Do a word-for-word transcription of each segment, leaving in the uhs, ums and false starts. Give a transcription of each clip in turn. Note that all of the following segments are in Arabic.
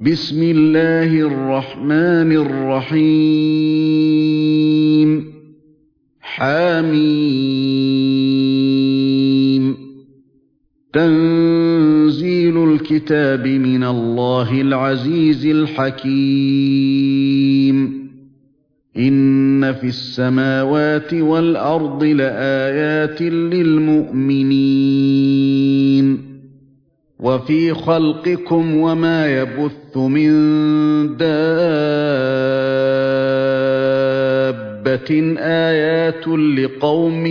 بسم الله الرحمن الرحيم حميم تنزيل الكتاب من الله العزيز الحكيم إن في السماوات والأرض لآيات للمؤمنين وفي خلقكم وما يبث من دابة آيات لقوم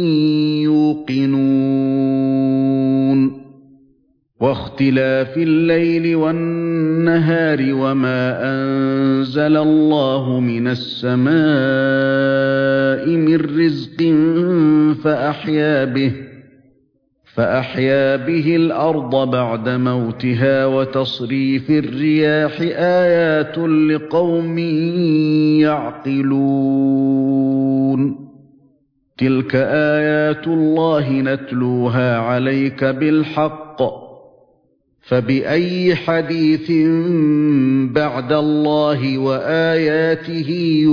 يوقنون واختلاف الليل والنهار وما أنزل الله من السماء من رزق فأحيا به فأحيا به الأرض بعد موتها وتصريف الرياح آيات لقوم يعقلون تلك آيات الله نتلوها عليك بالحق فبأي حديث بعد الله وآياته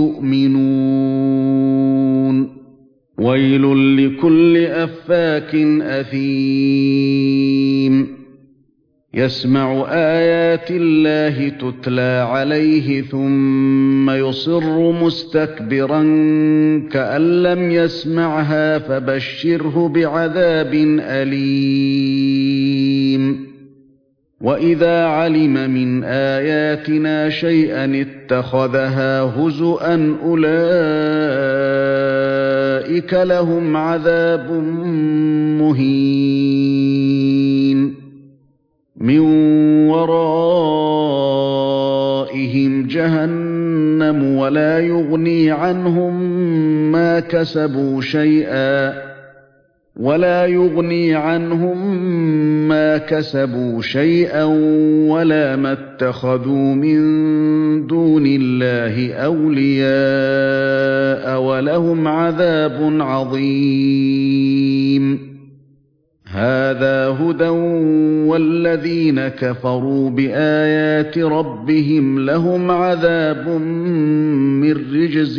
يؤمنون ويل لكل أفاك أثيم يسمع آيات الله تتلى عليه ثم يصر مستكبرا كأن لم يسمعها فبشره بعذاب أليم وإذا علم من آياتنا شيئا اتخذها هزؤا أولئك لهم عذاب مهين من ورائهم جهنم ولا يغني عنهم ما كسبوا شيئا ولا يغني عنهم ما كسبوا شيئا ولا ما اتخذوا من دون الله أولياء ولهم عذاب عظيم هذا هدى والذين كفروا بآيات ربهم لهم عذاب من رجز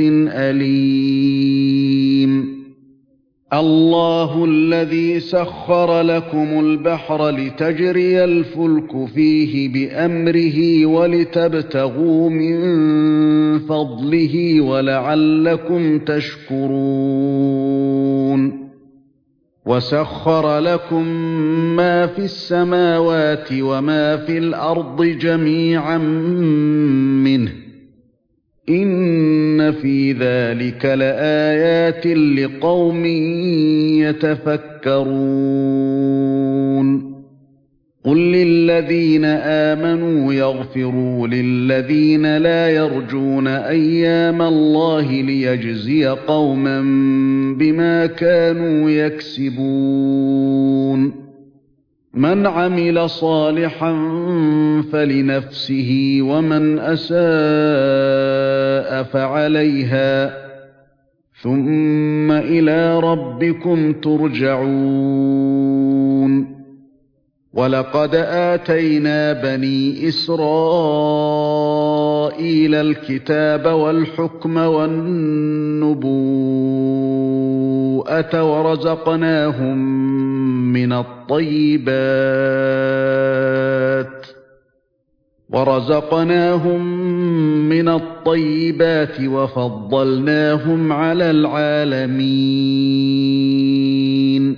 أليم الله الذي سخر لكم البحر لتجري الفلك فيه بأمره ولتبتغوا من فضله ولعلكم تشكرون وسخر لكم ما في السماوات وما في الأرض جميعا منه إن في ذلك لآيات لقوم يتفكرون قل للذين آمنوا يغفروا للذين لا يرجون أيام الله ليجزي قوما بما كانوا يكسبون من عمل صالحا فلنفسه ومن أساء فعليها ثم إلى ربكم ترجعون ولقد آتينا بني إسرائيل الكتاب والحكم والنبوءة ورزقناهم من الطيبات ورزقناهم من الطيبات وفضلناهم على العالمين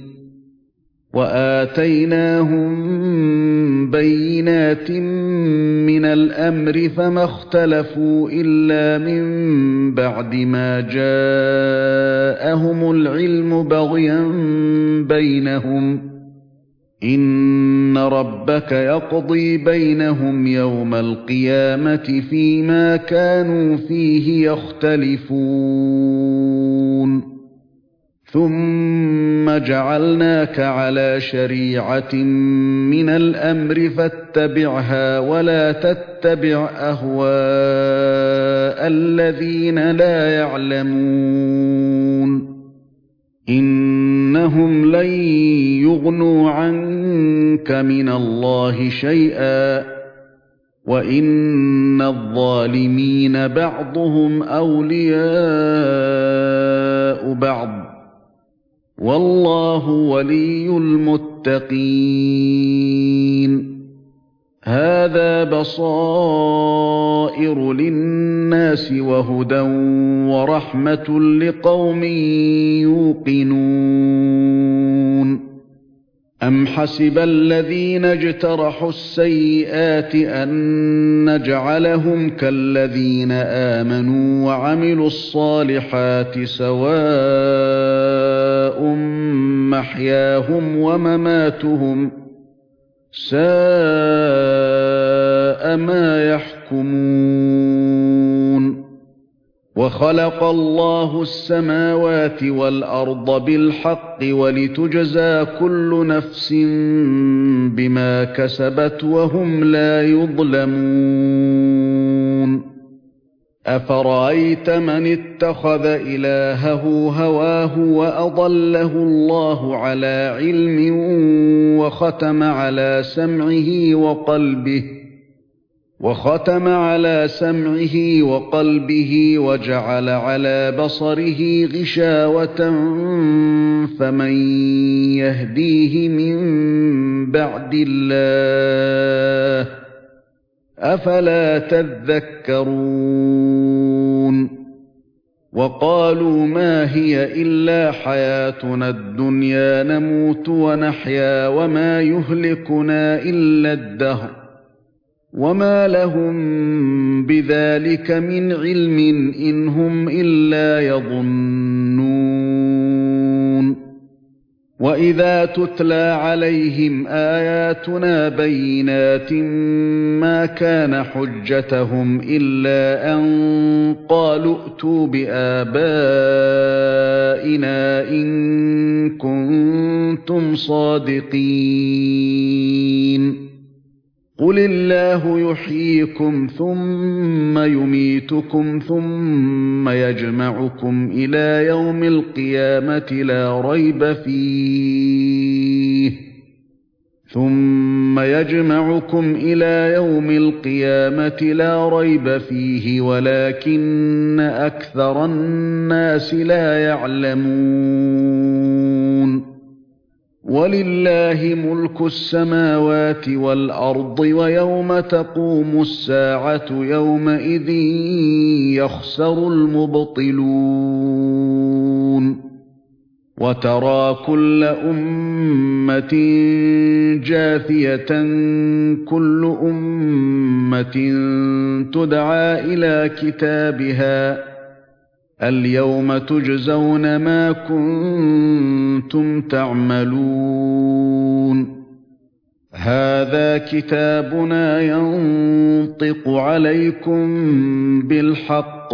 وآتيناهم بينات من الأمر فما اختلفوا إلا من بعد ما جاءهم العلم بغيا بينهم إن ربك يقضي بينهم يوم القيامة فيما كانوا فيه يختلفون ثم جعلناك على شريعة من الأمر فاتبعها ولا تتبع أهواء الذين لا يعلمون إنهم لن يغنوا عنك من الله شيئا وَإِنَّ الظَّالِمِينَ بَعْضُهُمْ أَوْلِيَاءُ بَعْضٍ وَاللَّهُ وَلِيُّ الْمُتَّقِينَ هَذَا بَصَائِرُ لِلنَّاسِ وَهُدًى وَرَحْمَةٌ لِقَوْمٍ يُوقِنُونَ أَمْ حَسِبَ الَّذِينَ اجْتَرَحُوا السَّيِّئَاتِ أَن نَّجْعَلَهُمْ كَالَّذِينَ آمَنُوا وَعَمِلُوا الصَّالِحَاتِ سَوَاءٌ مَّحْيَاهُمْ وَمَمَاتُهُمْ سَاءَ مَا يَحْكُمُونَ وَخَلَقَ اللَّهُ السَّمَاوَاتِ وَالْأَرْضَ بِالْحَقِّ وَلِتُجْزَىٰ كُلُّ نَفْسٍ بِمَا كَسَبَتْ وَهُمْ لَا يُظْلَمُونَ أَفَرَأَيْتَ مَنِ اتَّخَذَ إِلَٰهَهُ هَوَاهُ وَأَضَلَّهُ اللَّهُ عَلَىٰ عِلْمٍ وَخَتَمَ عَلَىٰ سَمْعِهِ وَقَلْبِهِ وختم على سمعه وقلبه وجعل على بصره غشاوة فمن يهديه من بعد الله أفلا تذكرون وقالوا ما هي إلا حياتنا الدنيا نموت ونحيا وما يهلكنا إلا الدهر وما لهم بذلك من علم إن هم إلا يظنون وإذا تتلى عليهم آياتنا بينات ما كان حجتهم إلا أن قالوا ائتوا بآبائنا إن كنتم صادقين قل الله يحييكم ثم يميتكم ثم يجمعكم إلى يوم القيامة لا ريب فيه ثم يجمعكم إلى يوم القيامة لا ريب فيه ولكن أكثر الناس لا يعلمون ولله ملك السماوات والأرض ويوم تقوم الساعة يومئذ يخسر المبطلون وترى كل أمة جاثية كل أمة تدعى إلى كتابها اليوم تجزون ما كنتم تعملون هذا كتابنا ينطق عليكم بالحق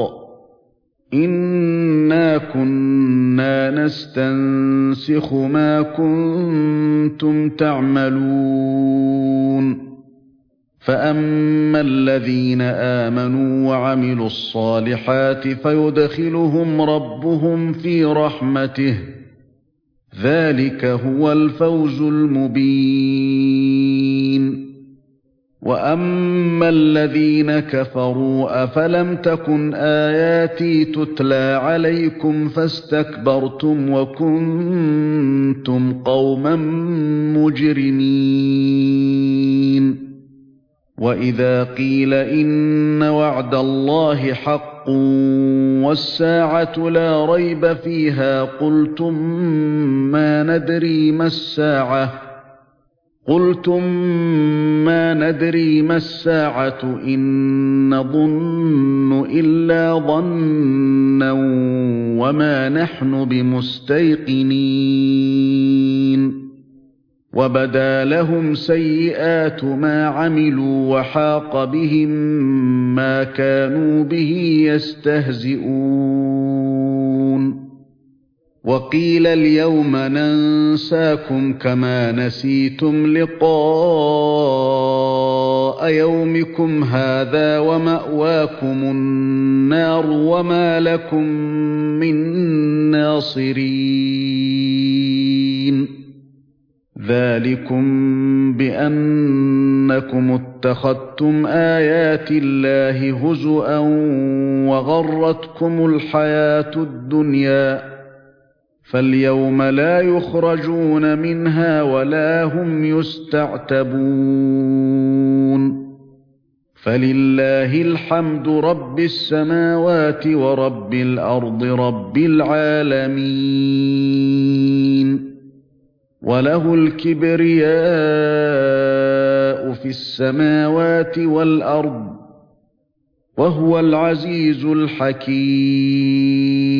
إنا كنا نستنسخ ما كنتم تعملون فأما الذين آمنوا وعملوا الصالحات فيدخلهم ربهم في رحمته ذلك هو الفوز المبين وأما الذين كفروا أفلم تكن آياتي تتلى عليكم فاستكبرتم وكنتم قوما مجرمين وإذا قيل إن وعد الله حق والساعة لا ريب فيها قلتم ما ندري ما الساعة قلتم ما ندري ما الساعة إن نظن إلا ظنا وما نحن بمستيقنين وبدا لهم سيئات ما عملوا وحاق بهم ما كانوا به يستهزئون وقيل اليوم ننساكم كما نسيتم لقاء يومكم هذا ومأواكم النار وما لكم من ناصرين ذلكم بأنكم اتخذتم آيات الله هزؤا وغرتكم الحياة الدنيا فاليوم لا يخرجون منها ولا هم يستعتبون فلله الحمد رب السماوات ورب الأرض رب العالمين وله الكبرياء في السماوات والأرض وهو العزيز الحكيم